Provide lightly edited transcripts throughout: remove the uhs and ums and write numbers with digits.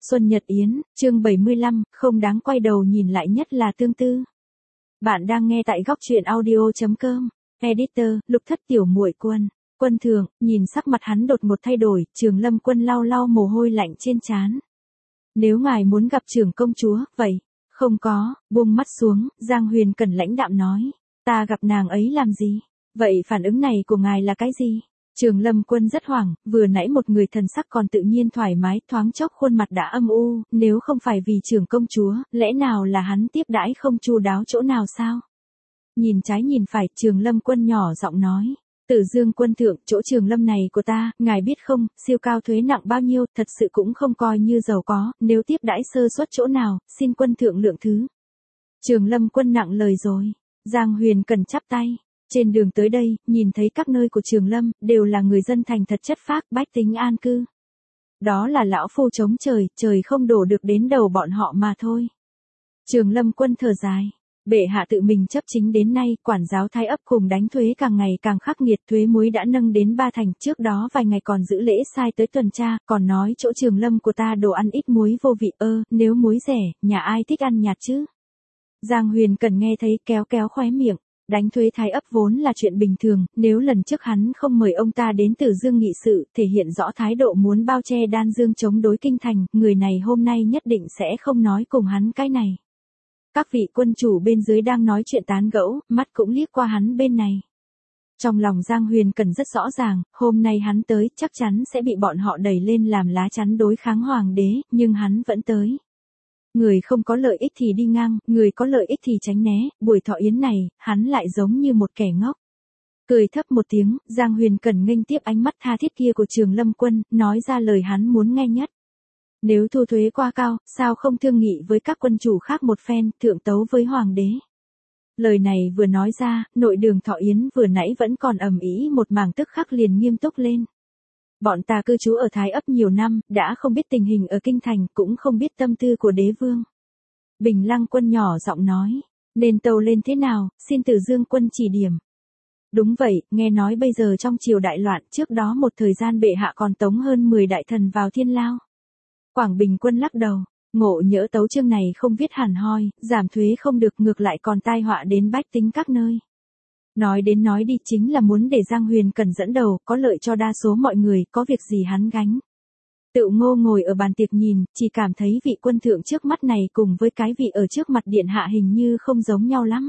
Xuân Nhật Yến, chương 75, không đáng quay đầu nhìn lại nhất là tương tư. Bạn đang nghe tại góc truyện audio.com. Editor, Lục Thất tiểu muội Quân. Quân Thượng, nhìn sắc mặt hắn đột một thay đổi, Trường Lâm Quân lau lau mồ hôi lạnh trên trán. Nếu ngài muốn gặp trưởng công chúa, vậy, không có, buông mắt xuống, Giang Huyền Cẩn lãnh đạm nói. Ta gặp nàng ấy làm gì? Vậy phản ứng này của ngài là cái gì? Trường Lâm Quân rất hoảng, vừa nãy một người thần sắc còn tự nhiên thoải mái, thoáng chốc khuôn mặt đã âm u, nếu không phải vì trưởng công chúa, lẽ nào là hắn tiếp đãi không chu đáo chỗ nào sao? Nhìn trái nhìn phải, Trường Lâm Quân nhỏ giọng nói. Tử Dương Quân Thượng, chỗ Trường Lâm này của ta, ngài biết không, siêu cao thuế nặng bao nhiêu, thật sự cũng không coi như giàu có, nếu tiếp đãi sơ suất chỗ nào, xin Quân Thượng lượng thứ. Trường Lâm Quân nặng lời rồi. Giang Huyền Cẩn chắp tay. Trên đường tới đây, nhìn thấy các nơi của Trường Lâm, đều là người dân thành thật chất phác, bách tính an cư. Đó là lão phu chống trời, trời không đổ được đến đầu bọn họ mà thôi. Trường Lâm Quân thở dài. Bệ hạ tự mình chấp chính đến nay, quản giáo Thái ấp cùng đánh thuế càng ngày càng khắc nghiệt, thuế muối đã nâng đến 3 thành, trước đó vài ngày còn giữ lễ sai tới tuần tra, còn nói chỗ Trường Lâm của ta đồ ăn ít muối vô vị, nếu muối rẻ, nhà ai thích ăn nhạt chứ? Giang Huyền Cẩn nghe thấy kéo kéo khóe miệng. Đánh thuế Thái ấp vốn là chuyện bình thường, nếu lần trước hắn không mời ông ta đến Tử Dương nghị sự, thể hiện rõ thái độ muốn bao che Đan Dương chống đối kinh thành, người này hôm nay nhất định sẽ không nói cùng hắn cái này. Các vị quân chủ bên dưới đang nói chuyện tán gẫu, mắt cũng liếc qua hắn bên này. Trong lòng Giang Huyền Cẩn rất rõ ràng, hôm nay hắn tới chắc chắn sẽ bị bọn họ đẩy lên làm lá chắn đối kháng hoàng đế, nhưng hắn vẫn tới. Người không có lợi ích thì đi ngang, người có lợi ích thì tránh né, buổi thọ yến này, hắn lại giống như một kẻ ngốc. Cười thấp một tiếng, Giang Huyền Cẩn nghênh tiếp ánh mắt tha thiết kia của Trường Lâm Quân, nói ra lời hắn muốn nghe nhất. Nếu thu thuế quá cao, sao không thương nghị với các quân chủ khác một phen, thượng tấu với hoàng đế. Lời này vừa nói ra, nội đường thọ yến vừa nãy vẫn còn ầm ĩ một mảng tức khắc liền nghiêm túc lên. Bọn ta cư trú ở Thái ấp nhiều năm, đã không biết tình hình ở kinh thành, cũng không biết tâm tư của đế vương. Bình Lăng Quân nhỏ giọng nói, nên tâu lên thế nào, xin Tử Dương Quân chỉ điểm. Đúng vậy, nghe nói bây giờ trong triều đại loạn, trước đó một thời gian bệ hạ còn tống hơn 10 đại thần vào thiên lao. Quảng Bình Quân lắc đầu, ngộ nhỡ tấu chương này không viết hẳn hoi, giảm thuế không được, ngược lại còn tai họa đến bách tính các nơi. Nói đến nói đi chính là muốn để Giang Huyền Cẩn dẫn đầu, có lợi cho đa số mọi người, có việc gì hắn gánh. Tự Ngô ngồi ở bàn tiệc nhìn, chỉ cảm thấy vị quân thượng trước mắt này cùng với cái vị ở trước mặt điện hạ hình như không giống nhau lắm.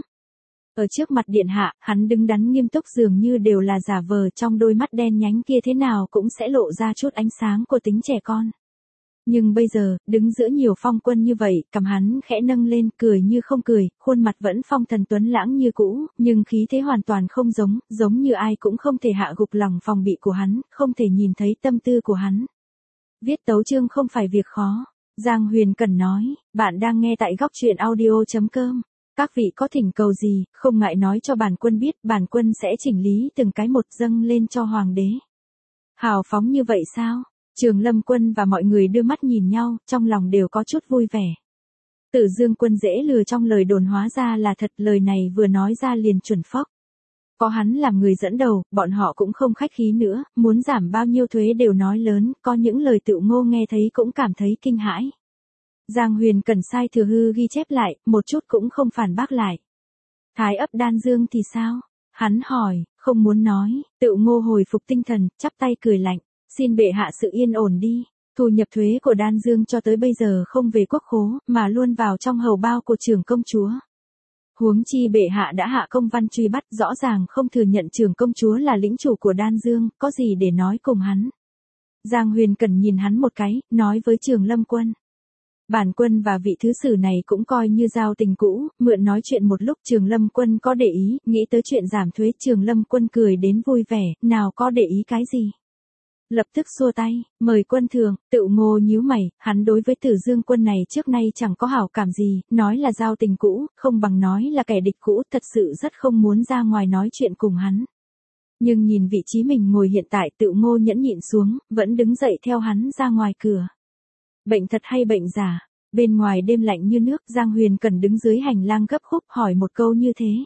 Ở trước mặt điện hạ, hắn đứng đắn nghiêm túc dường như đều là giả vờ, trong đôi mắt đen nhánh kia thế nào cũng sẽ lộ ra chút ánh sáng của tính trẻ con. Nhưng bây giờ, đứng giữa nhiều phong quân như vậy, cằm hắn khẽ nâng lên, cười như không cười, khuôn mặt vẫn phong thần tuấn lãng như cũ, nhưng khí thế hoàn toàn không giống như ai cũng không thể hạ gục lòng phòng bị của hắn, không thể nhìn thấy tâm tư của hắn. Viết tấu chương không phải việc khó. Giang Huyền Cẩn nói, bạn đang nghe tại góc truyện audio.com. Các vị có thỉnh cầu gì, không ngại nói cho bản quân biết, bản quân sẽ chỉnh lý từng cái một dâng lên cho hoàng đế. Hào phóng như vậy sao? Trường Lâm Quân và mọi người đưa mắt nhìn nhau, trong lòng đều có chút vui vẻ. Tử Dương Quân dễ lừa trong lời đồn hóa ra là thật, lời này vừa nói ra liền chuẩn phóc. Có hắn làm người dẫn đầu, bọn họ cũng không khách khí nữa, muốn giảm bao nhiêu thuế đều nói lớn, có những lời Tự Ngô nghe thấy cũng cảm thấy kinh hãi. Giang Huyền Cẩn sai thừa hư ghi chép lại, một chút cũng không phản bác lại. Thái ấp Đan Dương thì sao? Hắn hỏi, không muốn nói, Tự Ngô hồi phục tinh thần, chắp tay cười lạnh. Xin bệ hạ sự yên ổn đi, thu nhập thuế của Đan Dương cho tới bây giờ không về quốc khố, mà luôn vào trong hầu bao của trưởng công chúa. Huống chi bệ hạ đã hạ công văn truy bắt, rõ ràng không thừa nhận trưởng công chúa là lĩnh chủ của Đan Dương, có gì để nói cùng hắn. Giang Huyền Cẩn nhìn hắn một cái, nói với Trường Lâm Quân. Bản quân và vị thứ sử này cũng coi như giao tình cũ, mượn nói chuyện một lúc. Trường Lâm Quân có để ý, nghĩ tới chuyện giảm thuế, Trường Lâm Quân cười đến vui vẻ, nào có để ý cái gì. Lập tức xua tay, mời quân thượng. Tự Ngô nhíu mày, hắn đối với Tử Dương Quân này trước nay chẳng có hảo cảm gì, nói là giao tình cũ, không bằng nói là kẻ địch cũ, thật sự rất không muốn ra ngoài nói chuyện cùng hắn. Nhưng nhìn vị trí mình ngồi hiện tại, Tự Ngô nhẫn nhịn xuống, vẫn đứng dậy theo hắn ra ngoài cửa. Bệnh thật hay bệnh giả? Bên ngoài đêm lạnh như nước, Giang Huyền Cẩn đứng dưới hành lang gấp khúc hỏi một câu như thế.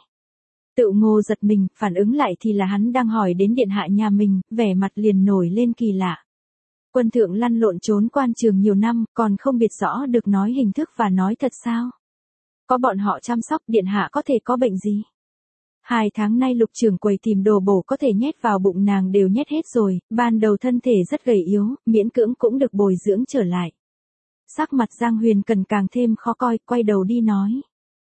Tự Ngô giật mình, phản ứng lại thì là hắn đang hỏi đến điện hạ nhà mình, vẻ mặt liền nổi lên kỳ lạ. Quân thượng lăn lộn trốn quan trường nhiều năm, còn không biết rõ được nói hình thức và nói thật sao? Có bọn họ chăm sóc, điện hạ có thể có bệnh gì? 2 tháng nay Lục trưởng quầy tìm đồ bổ có thể nhét vào bụng nàng đều nhét hết rồi, ban đầu thân thể rất gầy yếu, miễn cưỡng cũng được bồi dưỡng trở lại. Sắc mặt Giang Huyền Cần càng thêm khó coi, quay đầu đi nói.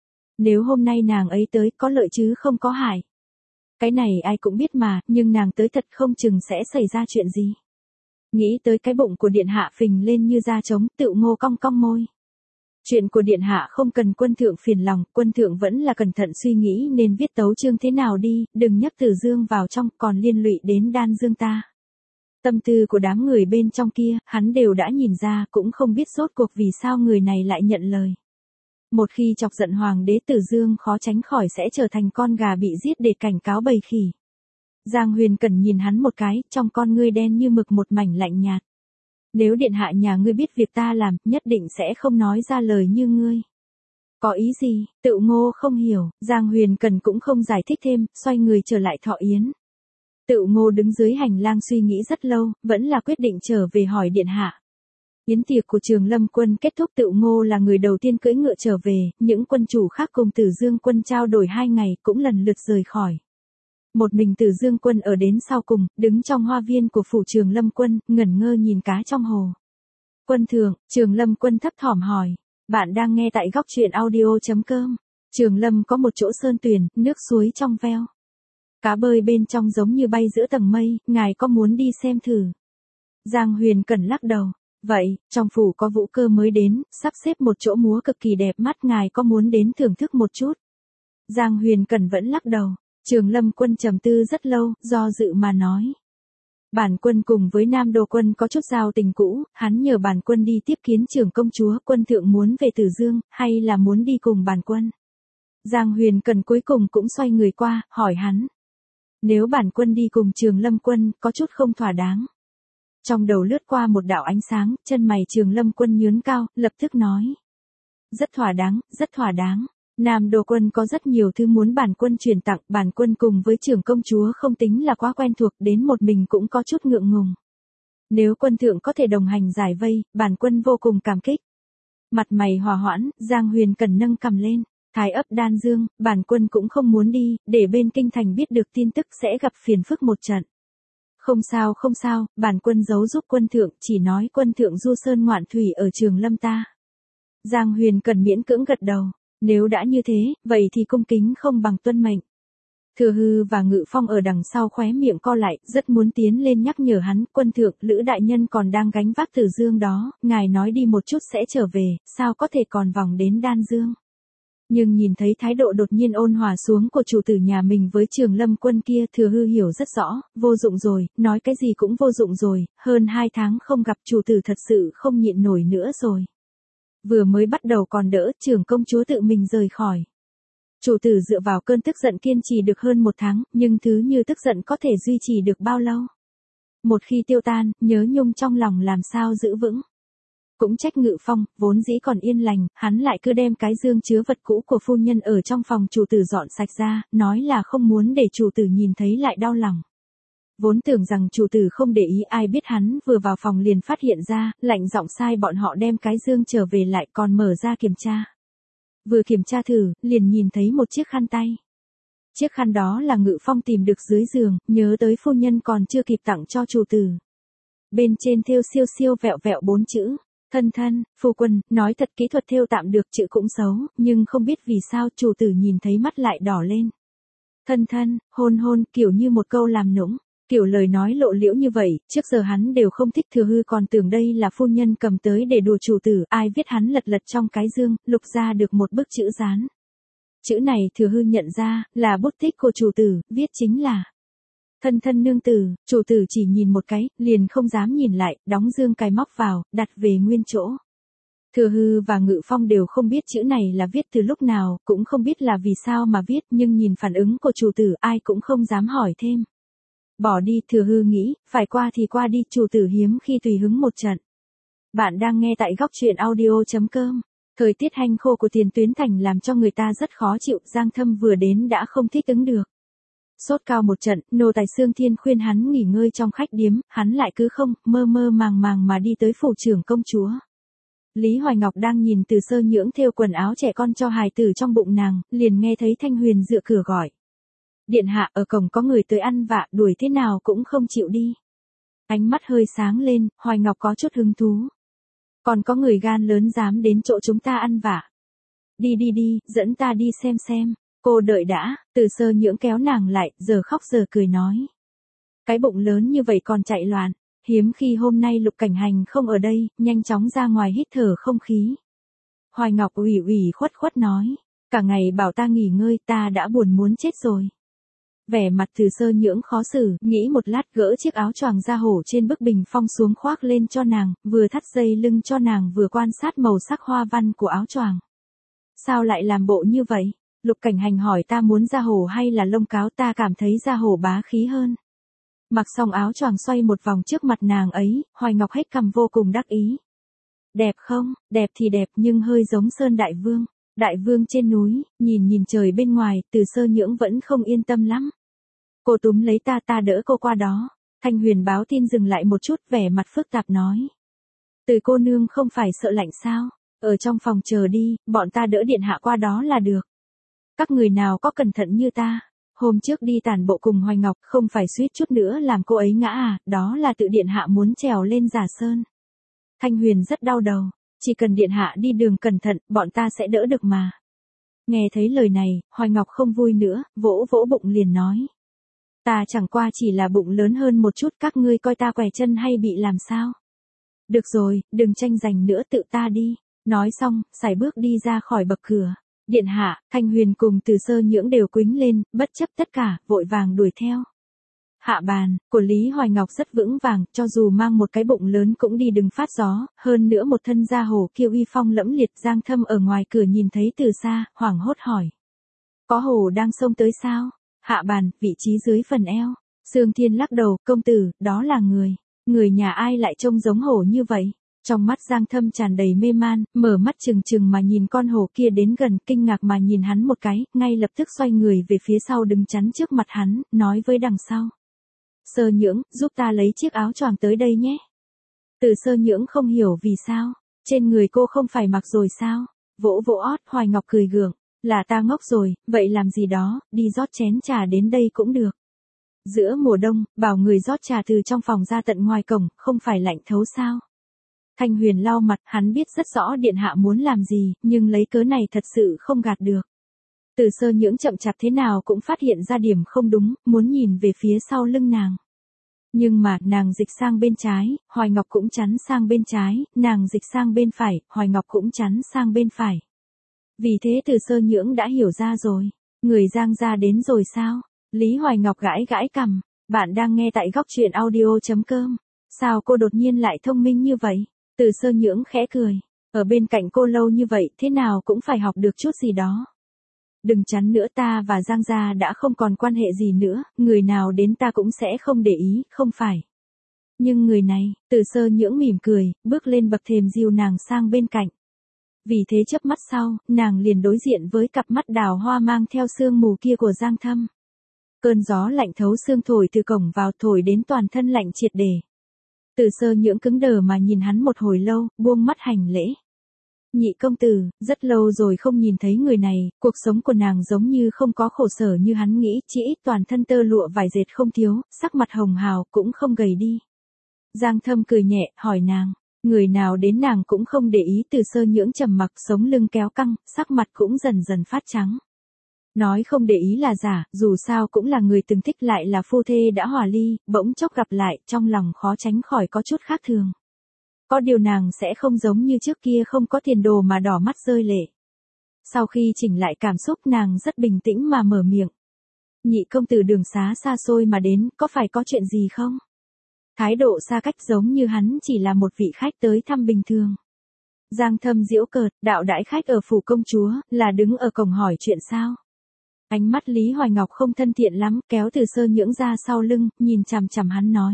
Nếu hôm nay nàng ấy tới có lợi chứ không có hại. Cái này ai cũng biết mà, nhưng nàng tới thật không chừng sẽ xảy ra chuyện gì. Nghĩ tới cái bụng của điện hạ phình lên như da trống, Tựu Ngô cong cong môi. Chuyện của điện hạ không cần quân thượng phiền lòng, quân thượng vẫn là cẩn thận suy nghĩ nên viết tấu chương thế nào đi, đừng nhắc Tử Dương vào trong còn liên lụy đến Đan Dương ta. Tâm tư của đám người bên trong kia, hắn đều đã nhìn ra, cũng không biết rốt cuộc vì sao người này lại nhận lời. Một khi chọc giận hoàng đế Tử Dương khó tránh khỏi sẽ trở thành con gà bị giết để cảnh cáo bầy khỉ. Giang Huyền Cẩn nhìn hắn một cái, trong con ngươi đen như mực một mảnh lạnh nhạt. Nếu điện hạ nhà ngươi biết việc ta làm, nhất định sẽ không nói ra lời như ngươi. Có ý gì? Tựu Ngô không hiểu, Giang Huyền Cẩn cũng không giải thích thêm, xoay người trở lại Thọ Yến. Tựu Ngô đứng dưới hành lang suy nghĩ rất lâu, vẫn là quyết định trở về hỏi điện hạ. Yến tiệc của Trường Lâm quân kết thúc, Tựu Ngô là người đầu tiên cưỡi ngựa trở về, những quân chủ khác cùng Tử Dương quân trao đổi 2 ngày cũng lần lượt rời khỏi. Một mình Tử Dương quân ở đến sau cùng, đứng trong hoa viên của phủ Trường Lâm quân, ngẩn ngơ nhìn cá trong hồ. Quân thượng, Trường Lâm quân thấp thỏm hỏi. Bạn đang nghe tại góc truyện audio.com. Trường Lâm có một chỗ sơn tuyền, nước suối trong veo. Cá bơi bên trong giống như bay giữa tầng mây, ngài có muốn đi xem thử? Giang Huyền Cẩn lắc đầu. Vậy, trong phủ có vũ cơ mới đến, sắp xếp một chỗ múa cực kỳ đẹp mắt, ngài có muốn đến thưởng thức một chút? Giang Huyền Cẩn vẫn lắc đầu. Trường Lâm quân trầm tư rất lâu, do dự mà nói. Bản quân cùng với Nam Đô quân có chút giao tình cũ, hắn nhờ bản quân đi tiếp kiến trưởng công chúa, quân thượng muốn về Tử Dương, hay là muốn đi cùng bản quân? Giang Huyền Cẩn cuối cùng cũng xoay người qua, hỏi hắn. Nếu bản quân đi cùng Trường Lâm quân, có chút không thỏa đáng. Trong đầu lướt qua một đạo ánh sáng, chân mày Trường Lâm quân nhướng cao, lập tức nói. Rất thỏa đáng, rất thỏa đáng. Nam Đô quân có rất nhiều thứ muốn bản quân truyền tặng, bản quân cùng với trưởng công chúa không tính là quá quen thuộc, đến một mình cũng có chút ngượng ngùng. Nếu quân thượng có thể đồng hành giải vây, bản quân vô cùng cảm kích. Mặt mày hòa hoãn, Giang Huyền Cẩn nâng cằm lên. Thái ấp Đan Dương, bản quân cũng không muốn đi, để bên kinh thành biết được tin tức sẽ gặp phiền phức một trận. Không sao, bản quân giấu giúp quân thượng, chỉ nói quân thượng du sơn ngoạn thủy ở Trường Lâm ta. Giang Huyền Cẩn miễn cưỡng gật đầu. Nếu đã như thế, vậy thì cung kính không bằng tuân mệnh. Thừa Hư và Ngự Phong ở đằng sau khóe miệng co lại, rất muốn tiến lên nhắc nhở hắn, quân thượng, Lữ đại nhân còn đang gánh vác Tử Dương đó, ngài nói đi một chút sẽ trở về, sao có thể còn vòng đến Đan Dương. Nhưng nhìn thấy thái độ đột nhiên ôn hòa xuống của chủ tử nhà mình với Trường Lâm quân kia, Thừa Hư hiểu rất rõ, vô dụng rồi, nói cái gì cũng vô dụng rồi, hơn 2 tháng không gặp chủ tử thật sự không nhịn nổi nữa rồi. Vừa mới bắt đầu còn đỡ, trưởng công chúa tự mình rời khỏi. Chủ tử dựa vào cơn tức giận kiên trì được hơn 1 tháng, nhưng thứ như tức giận có thể duy trì được bao lâu? Một khi tiêu tan, nhớ nhung trong lòng làm sao giữ vững? Cũng trách Ngự Phong, vốn dĩ còn yên lành, hắn lại cứ đem cái dương chứa vật cũ của phu nhân ở trong phòng chủ tử dọn sạch ra, nói là không muốn để chủ tử nhìn thấy lại đau lòng. Vốn tưởng rằng chủ tử không để ý, ai biết hắn vừa vào phòng liền phát hiện ra, lạnh giọng sai bọn họ đem cái dương trở về lại, còn mở ra kiểm tra. Vừa kiểm tra thử, liền nhìn thấy một chiếc khăn tay. Chiếc khăn đó là Ngự Phong tìm được dưới giường, nhớ tới phu nhân còn chưa kịp tặng cho chủ tử. Bên trên thêu siêu siêu vẹo vẹo 4 chữ. Thân thân, phu quân, nói thật kỹ thuật thêu tạm được, chữ cũng xấu, nhưng không biết vì sao chủ tử nhìn thấy mắt lại đỏ lên. Thân thân, hôn hôn, kiểu như một câu làm nũng. Kiểu lời nói lộ liễu như vậy, trước giờ hắn đều không thích. Thừa Hư còn tưởng đây là phu nhân cầm tới để đùa chủ tử, ai viết hắn lật lật trong cái dương, lục ra được một bức chữ dán. Chữ này Thừa Hư nhận ra, là bút tích của chủ tử, viết chính là thân thân nương tử. Chủ tử chỉ nhìn một cái, liền không dám nhìn lại, đóng dương cài móc vào, đặt về nguyên chỗ. Thừa Hư và Ngự Phong đều không biết chữ này là viết từ lúc nào, cũng không biết là vì sao mà viết, nhưng nhìn phản ứng của chủ tử, ai cũng không dám hỏi thêm. Bỏ đi, Thừa Hư nghĩ, phải qua thì qua đi, chủ tử hiếm khi tùy hứng một trận. Bạn đang nghe tại góc truyện audio.com. Thời tiết hanh khô của Tiền Tuyến Thành làm cho người ta rất khó chịu, Giang Thâm vừa đến đã không thích ứng được. Sốt cao một trận, nô tài Sương Thiên khuyên hắn nghỉ ngơi trong khách điếm, hắn lại cứ không, mơ mơ màng màng mà đi tới phủ trưởng công chúa. Lý Hoài Ngọc đang nhìn Từ Sơ Nhưỡng thêu quần áo trẻ con cho hài tử trong bụng nàng, liền nghe thấy Thanh Huyền dựa cửa gọi. Điện hạ, ở cổng có người tới ăn vạ, đuổi thế nào cũng không chịu đi. Ánh mắt hơi sáng lên, Hoài Ngọc có chút hứng thú. Còn có người gan lớn dám đến chỗ chúng ta ăn vạ. Đi đi đi, dẫn ta đi xem. Cô đợi đã, Từ Sơ Nhưỡng kéo nàng lại, giờ khóc giờ cười nói. Cái bụng lớn như vậy còn chạy loạn, hiếm khi hôm nay Lục Cảnh Hành không ở đây, nhanh chóng ra ngoài hít thở không khí. Hoài Ngọc ủy khuất nói, cả ngày bảo ta nghỉ ngơi, ta đã buồn muốn chết rồi. Vẻ mặt Từ Sơ Nhưỡng khó xử, nghĩ một lát gỡ chiếc áo choàng da hổ trên bức bình phong xuống khoác lên cho nàng, vừa thắt dây lưng cho nàng vừa quan sát màu sắc hoa văn của áo choàng. Sao lại làm bộ như vậy? Lục Cảnh Hành hỏi ta muốn da hổ hay là lông cáo, ta cảm thấy da hổ bá khí hơn. Mặc xong áo choàng xoay một vòng trước mặt nàng ấy, Hoài Ngọc hết cằm vô cùng đắc ý. Đẹp không? Đẹp thì đẹp nhưng hơi giống Sơn Đại Vương. Đại Vương trên núi, nhìn trời bên ngoài, Từ Sơ Nhưỡng vẫn không yên tâm lắm. Cô túm lấy ta đỡ cô qua đó. Thanh Huyền báo tin dừng lại một chút, vẻ mặt phức tạp nói. Từ cô nương không phải sợ lạnh sao? Ở trong phòng chờ đi, bọn ta đỡ điện hạ qua đó là được. Các người nào có cẩn thận như ta? Hôm trước đi tản bộ cùng Hoài Ngọc, không phải suýt chút nữa làm cô ấy ngã à, đó là tự điện hạ muốn trèo lên Giả Sơn. Thanh Huyền rất đau đầu, chỉ cần điện hạ đi đường cẩn thận, bọn ta sẽ đỡ được mà. Nghe thấy lời này, Hoài Ngọc không vui nữa, vỗ bụng liền nói. Ta chẳng qua chỉ là bụng lớn hơn một chút, các ngươi coi ta què chân hay bị làm sao? Được rồi, đừng tranh giành nữa, tự ta đi. Nói xong, sải bước đi ra khỏi bậc cửa. Điện hạ, Thanh Huyền cùng Từ Sơ Nhưỡng đều quýnh lên, bất chấp tất cả, vội vàng đuổi theo. Hạ bàn, của Lý Hoài Ngọc rất vững vàng, cho dù mang một cái bụng lớn cũng đi đừng phát gió, hơn nữa một thân da hổ kiêu uy phong lẫm liệt. Giang Thâm ở ngoài cửa nhìn thấy từ xa, hoảng hốt hỏi. Có hổ đang xông tới sao? Hạ bàn, vị trí dưới phần eo. Sương Thiên lắc đầu, công tử, đó là người nhà ai lại trông giống hổ như vậy? Trong mắt Giang Thâm tràn đầy mê man, mở mắt trừng mà nhìn con hổ kia đến gần, kinh ngạc mà nhìn hắn một cái, ngay lập tức xoay người về phía sau đứng chắn trước mặt hắn, nói với đằng sau. Sơ Nhưỡng, giúp ta lấy chiếc áo choàng tới đây nhé. Từ Sơ Nhưỡng không hiểu vì sao, trên người cô không phải mặc rồi sao? Vỗ ót, Hoài Ngọc cười gượng, là ta ngốc rồi, vậy làm gì đó, đi rót chén trà đến đây cũng được. Giữa mùa đông, bảo người rót trà từ trong phòng ra tận ngoài cổng, không phải lạnh thấu sao? Thanh Huyền lau mặt, hắn biết rất rõ điện hạ muốn làm gì, nhưng lấy cớ này thật sự không gạt được. Từ Sơ Nhưỡng chậm chạp thế nào cũng phát hiện ra điểm không đúng, muốn nhìn về phía sau lưng nàng. Nhưng mà, nàng dịch sang bên trái, Hoài Ngọc cũng chắn sang bên trái, nàng dịch sang bên phải, Hoài Ngọc cũng chắn sang bên phải. Vì thế Từ Sơ Nhưỡng đã hiểu ra rồi. Người Giang gia đến rồi sao? Lý Hoài Ngọc gãi cằm. Bạn đang nghe tại góc truyện audio.com. Sao cô đột nhiên lại thông minh như vậy? Từ Sơ Nhưỡng khẽ cười. Ở bên cạnh cô lâu như vậy, thế nào cũng phải học được chút gì đó. Đừng chắn nữa, ta và Giang gia đã không còn quan hệ gì nữa, người nào đến ta cũng sẽ không để ý, không phải. Nhưng người này, Từ Sơ Nhưỡng mỉm cười, bước lên bậc thềm dìu nàng sang bên cạnh. Vì thế chớp mắt sau, nàng liền đối diện với cặp mắt đào hoa mang theo sương mù kia của Giang Thâm. Cơn gió lạnh thấu xương thổi từ cổng vào, thổi đến toàn thân lạnh triệt để. Từ Sơ Nhưỡng cứng đờ mà nhìn hắn một hồi lâu, buông mắt hành lễ. Nhị công tử, rất lâu rồi không nhìn thấy người này, cuộc sống của nàng giống như không có khổ sở như hắn nghĩ, chỉ ít toàn thân tơ lụa vải dệt không thiếu, sắc mặt hồng hào cũng không gầy đi. Giang Thâm cười nhẹ, hỏi nàng, người nào đến nàng cũng không để ý. Từ Sơ Nhưỡng trầm mặc, sống lưng kéo căng, sắc mặt cũng dần dần phát trắng. Nói không để ý là giả, dù sao cũng là người từng thích lại là phu thê đã hòa ly, bỗng chốc gặp lại, trong lòng khó tránh khỏi có chút khác thường. Có điều nàng sẽ không giống như trước kia không có tiền đồ mà đỏ mắt rơi lệ. Sau khi chỉnh lại cảm xúc nàng rất bình tĩnh mà mở miệng. Nhị công tử đường xá xa xôi mà đến, có phải có chuyện gì không? Thái độ xa cách giống như hắn chỉ là một vị khách tới thăm bình thường. Giang Thâm giễu cợt, đạo đãi khách ở phủ công chúa, là đứng ở cổng hỏi chuyện sao? Ánh mắt Lý Hoài Ngọc không thân thiện lắm, kéo Từ Sơ Nhưỡng ra sau lưng, nhìn chằm hắn nói.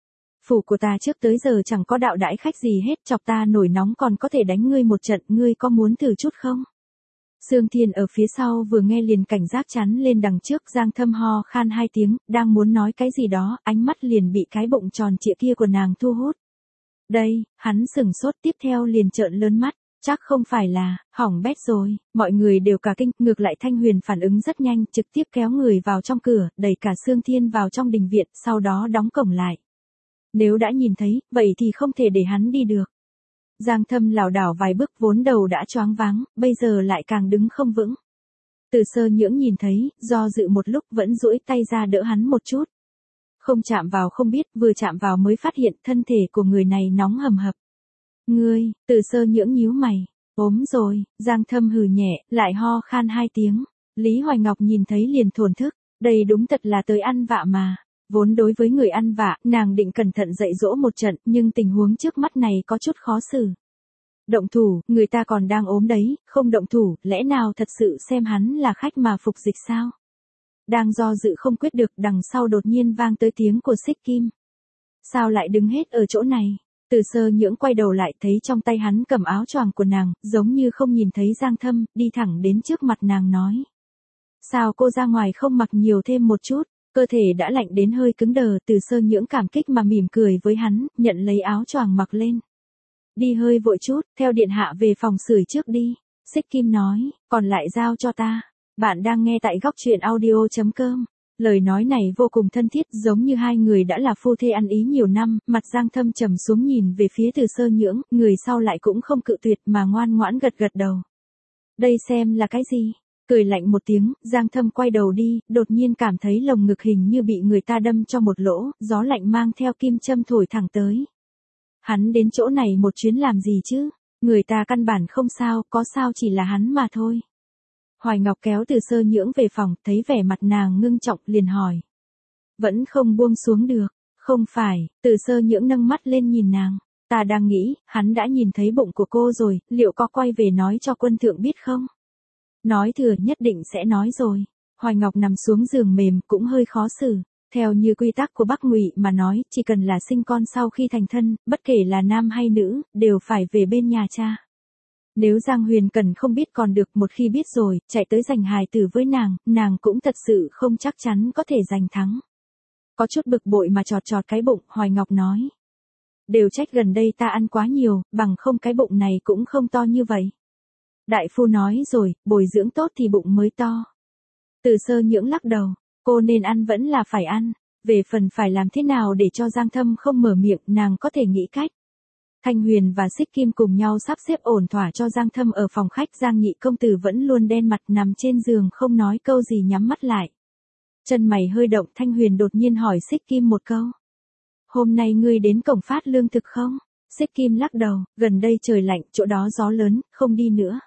Phủ của ta trước tới giờ chẳng có đạo đãi khách gì hết, chọc ta nổi nóng còn có thể đánh ngươi một trận, ngươi có muốn thử chút không? Sương Thiên ở phía sau vừa nghe liền cảnh giác chắn lên đằng trước, Giang Thâm ho khan 2 tiếng, đang muốn nói cái gì đó, ánh mắt liền bị cái bụng tròn trịa kia của nàng thu hút. Đây, hắn sửng sốt, tiếp theo liền trợn lớn mắt, chắc không phải là, hỏng bét rồi, mọi người đều cả kinh, ngược lại Thanh Huyền phản ứng rất nhanh, trực tiếp kéo người vào trong cửa, đẩy cả Sương Thiên vào trong đình viện, sau đó đóng cổng lại. Nếu đã nhìn thấy, vậy thì không thể để hắn đi được. Giang Thâm lảo đảo vài bước, vốn đầu đã choáng váng, bây giờ lại càng đứng không vững. Từ Sơ Nhưỡng nhìn thấy, do dự một lúc vẫn duỗi tay ra đỡ hắn một chút. Không chạm vào không biết, vừa chạm vào mới phát hiện thân thể của người này nóng hầm hập. Ngươi, Từ Sơ Nhưỡng nhíu mày, ốm rồi, Giang Thâm hừ nhẹ, lại ho khan 2 tiếng. Lý Hoài Ngọc nhìn thấy liền thổn thức, đây đúng thật là tới ăn vạ mà. Vốn đối với người ăn vạ, nàng định cẩn thận dạy dỗ một trận, nhưng tình huống trước mắt này có chút khó xử. Động thủ, người ta còn đang ốm đấy, không động thủ, lẽ nào thật sự xem hắn là khách mà phục dịch sao? Đang do dự không quyết được, đằng sau đột nhiên vang tới tiếng của Xích Kim. Sao lại đứng hết ở chỗ này? Từ Sơ Nhưỡng quay đầu lại thấy trong tay hắn cầm áo choàng của nàng, giống như không nhìn thấy Giang Thâm, đi thẳng đến trước mặt nàng nói. Sao cô ra ngoài không mặc nhiều thêm một chút? Cơ thể đã lạnh đến hơi cứng đờ, Từ Sơ Nhưỡng cảm kích mà mỉm cười với hắn, nhận lấy áo choàng mặc lên. Đi hơi vội chút, theo điện hạ về phòng sưởi trước đi. Xích Kim nói, còn lại giao cho ta. Bạn đang nghe tại góc truyện audio.com. Lời nói này vô cùng thân thiết, giống như hai người đã là phu thê ăn ý nhiều năm, mặt Giang Thâm trầm xuống nhìn về phía Từ Sơ Nhưỡng, người sau lại cũng không cự tuyệt mà ngoan ngoãn gật gật đầu. Đây xem là cái gì? Cười lạnh một tiếng, Giang Thâm quay đầu đi, đột nhiên cảm thấy lồng ngực hình như bị người ta đâm cho một lỗ, gió lạnh mang theo kim châm thổi thẳng tới. Hắn đến chỗ này một chuyến làm gì chứ? Người ta căn bản không sao, có sao chỉ là hắn mà thôi. Hoài Ngọc kéo Từ Sơ Nhưỡng về phòng, thấy vẻ mặt nàng ngưng trọng liền hỏi. Vẫn không buông xuống được, không phải, Từ Sơ Nhưỡng nâng mắt lên nhìn nàng. Ta đang nghĩ, hắn đã nhìn thấy bụng của cô rồi, liệu có quay về nói cho quân thượng biết không? Nói thừa nhất định sẽ nói rồi. Hoài Ngọc nằm xuống giường mềm cũng hơi khó xử. Theo như quy tắc của Bắc Ngụy mà nói, chỉ cần là sinh con sau khi thành thân, bất kể là nam hay nữ, đều phải về bên nhà cha. Nếu Giang Huyền Cần không biết còn được, một khi biết rồi, chạy tới giành hài tử với nàng cũng thật sự không chắc chắn có thể giành thắng. Có chút bực bội mà chọt chọt cái bụng, Hoài Ngọc nói. Đều trách gần đây ta ăn quá nhiều, bằng không cái bụng này cũng không to như vậy. Đại phu nói rồi, bồi dưỡng tốt thì bụng mới to. Từ Sơ Nhưỡng lắc đầu, cô nên ăn vẫn là phải ăn, về phần phải làm thế nào để cho Giang Thâm không mở miệng, nàng có thể nghĩ cách. Thanh Huyền và Xích Kim cùng nhau sắp xếp ổn thỏa cho Giang Thâm ở phòng khách, Giang Nhị công tử vẫn luôn đen mặt nằm trên giường không nói câu gì, nhắm mắt lại. Chân mày hơi động, Thanh Huyền đột nhiên hỏi Xích Kim một câu. Hôm nay ngươi đến cổng phát lương thực không? Xích Kim lắc đầu, gần đây trời lạnh, chỗ đó gió lớn, không đi nữa.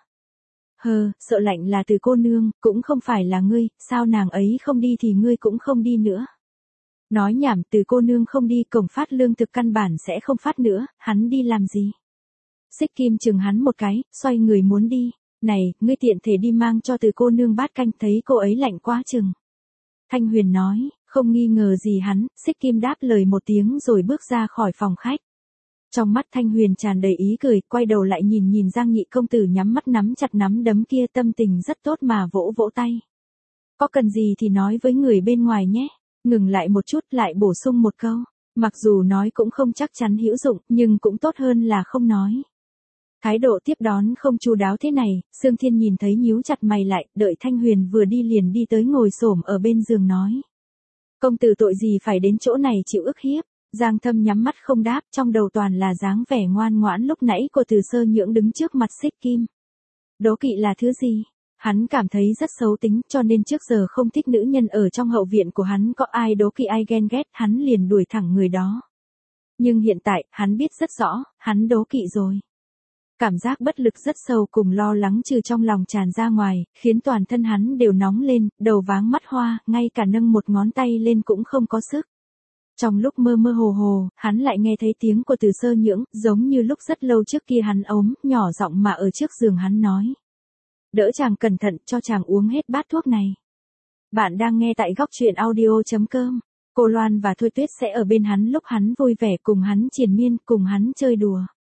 Sợ lạnh là Từ cô nương, cũng không phải là ngươi, sao nàng ấy không đi thì ngươi cũng không đi nữa. Nói nhảm, Từ cô nương không đi, cổng phát lương thực căn bản sẽ không phát nữa, hắn đi làm gì? Xích Kim chừng hắn một cái, xoay người muốn đi. Này, ngươi tiện thể đi mang cho Từ cô nương bát canh, thấy cô ấy lạnh quá chừng. Thanh Huyền nói, không nghi ngờ gì hắn, Xích Kim đáp lời một tiếng rồi bước ra khỏi phòng khách. Trong mắt Thanh Huyền tràn đầy ý cười, quay đầu lại nhìn Giang Nhị công tử nhắm mắt nắm chặt nắm đấm kia, tâm tình rất tốt mà vỗ vỗ tay. Có cần gì thì nói với người bên ngoài nhé. Ngừng lại một chút lại bổ sung một câu. Mặc dù nói cũng không chắc chắn hữu dụng, nhưng cũng tốt hơn là không nói. Thái độ tiếp đón không chu đáo thế này, Sương Thiên nhìn thấy nhíu chặt mày lại, đợi Thanh Huyền vừa đi liền đi tới ngồi xổm ở bên giường nói. Công tử tội gì phải đến chỗ này chịu ức hiếp? Giang Thâm nhắm mắt không đáp, trong đầu toàn là dáng vẻ ngoan ngoãn lúc nãy của Từ Sơ Nhưỡng đứng trước mặt Xích Kim. Đố kỵ là thứ gì? Hắn cảm thấy rất xấu tính, cho nên trước giờ không thích nữ nhân ở trong hậu viện của hắn, có ai đố kỵ ai ghen ghét, hắn liền đuổi thẳng người đó. Nhưng hiện tại, hắn biết rất rõ, hắn đố kỵ rồi. Cảm giác bất lực rất sâu cùng lo lắng trừ trong lòng tràn ra ngoài, khiến toàn thân hắn đều nóng lên, đầu váng mắt hoa, ngay cả nâng một ngón tay lên cũng không có sức. Trong lúc mơ mơ hồ hồ, hắn lại nghe thấy tiếng của Từ Sơ Nhưỡng, giống như lúc rất lâu trước kia hắn ốm, nhỏ giọng mà ở trước giường hắn nói. Đỡ chàng cẩn thận, cho chàng uống hết bát thuốc này. Bạn đang nghe tại góc truyện audio.com. Cô Loan và Thôi Tuyết sẽ ở bên hắn lúc hắn vui vẻ, cùng hắn triền miên, cùng hắn chơi đùa.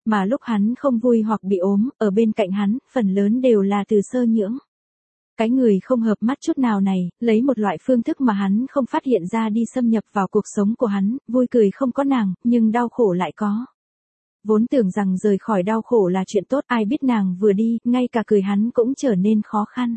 Mà lúc hắn không vui hoặc bị ốm, ở bên cạnh hắn, phần lớn đều là Từ Sơ Nhưỡng. Cái người không hợp mắt chút nào này, lấy một loại phương thức mà hắn không phát hiện ra đi xâm nhập vào cuộc sống của hắn, vui cười không có nàng, nhưng đau khổ lại có. Vốn tưởng rằng rời khỏi đau khổ là chuyện tốt, ai biết nàng vừa đi, ngay cả cười hắn cũng trở nên khó khăn.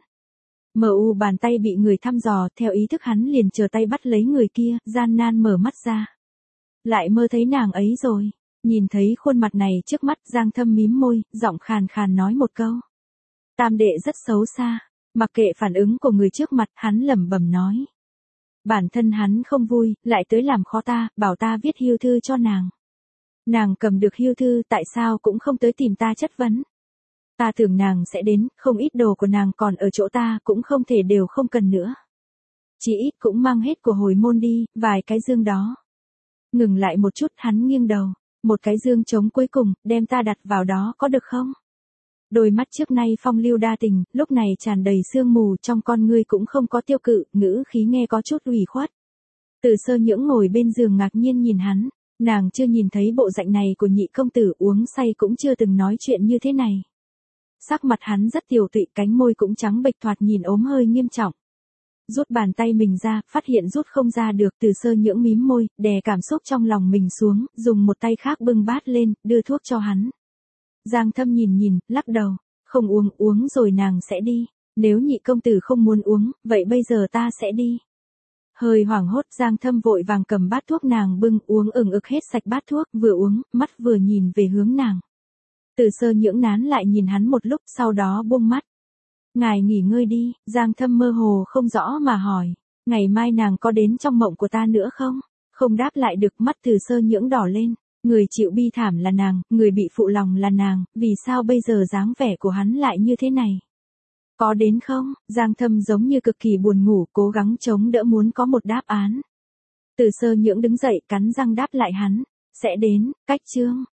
Bàn tay bị người thăm dò, theo ý thức hắn liền chờ tay bắt lấy người kia, gian nan mở mắt ra. Lại mơ thấy nàng ấy rồi. Nhìn thấy khuôn mặt này trước mắt, Giang Thâm mím môi, giọng khàn khàn nói một câu. Tam đệ rất xấu xa. Mặc kệ phản ứng của người trước mặt, hắn lẩm bẩm nói. Bản thân hắn không vui, lại tới làm khó ta, bảo ta viết hưu thư cho nàng. Nàng cầm được hưu thư, tại sao cũng không tới tìm ta chất vấn. Ta tưởng nàng sẽ đến, không ít đồ của nàng còn ở chỗ ta, cũng không thể đều không cần nữa. Chỉ ít cũng mang hết của hồi môn đi, vài cái dương đó. Ngừng lại một chút, hắn nghiêng đầu. Một cái dương trống cuối cùng, đem ta đặt vào đó có được không? Đôi mắt trước nay phong lưu đa tình, lúc này tràn đầy sương mù, trong con ngươi cũng không có tiêu cự, ngữ khí nghe có chút ủy khuất. Từ Sơ Nhưỡng ngồi bên giường ngạc nhiên nhìn hắn, nàng chưa nhìn thấy bộ dạng này của nhị công tử, uống say cũng chưa từng nói chuyện như thế này. Sắc mặt hắn rất tiều tụy, cánh môi cũng trắng bệch, thoạt nhìn ốm hơi nghiêm trọng. Rút bàn tay mình ra, phát hiện rút không ra được, Từ Sơ Nhưỡng mím môi, đè cảm xúc trong lòng mình xuống, dùng một tay khác bưng bát lên, đưa thuốc cho hắn. Giang Thâm nhìn, lắc đầu, không uống rồi nàng sẽ đi, nếu nhị công tử không muốn uống, vậy bây giờ ta sẽ đi. Hơi hoảng hốt, Giang Thâm vội vàng cầm bát thuốc nàng bưng, uống ừng ực hết sạch bát thuốc, vừa uống, mắt vừa nhìn về hướng nàng. Từ Sơ Nhưỡng nán lại nhìn hắn một lúc, sau đó buông mắt. Ngài nghỉ ngơi đi, Giang Thâm mơ hồ không rõ mà hỏi, ngày mai nàng có đến trong mộng của ta nữa không? Không đáp lại được, mắt Từ Sơ Nhưỡng đỏ lên. Người chịu bi thảm là nàng, người bị phụ lòng là nàng, vì sao bây giờ dáng vẻ của hắn lại như thế này? Có đến không? Giang Thâm giống như cực kỳ buồn ngủ, cố gắng chống đỡ muốn có một đáp án. Từ Sơ Nhưỡng đứng dậy, cắn răng đáp lại hắn, sẽ đến, cách chương.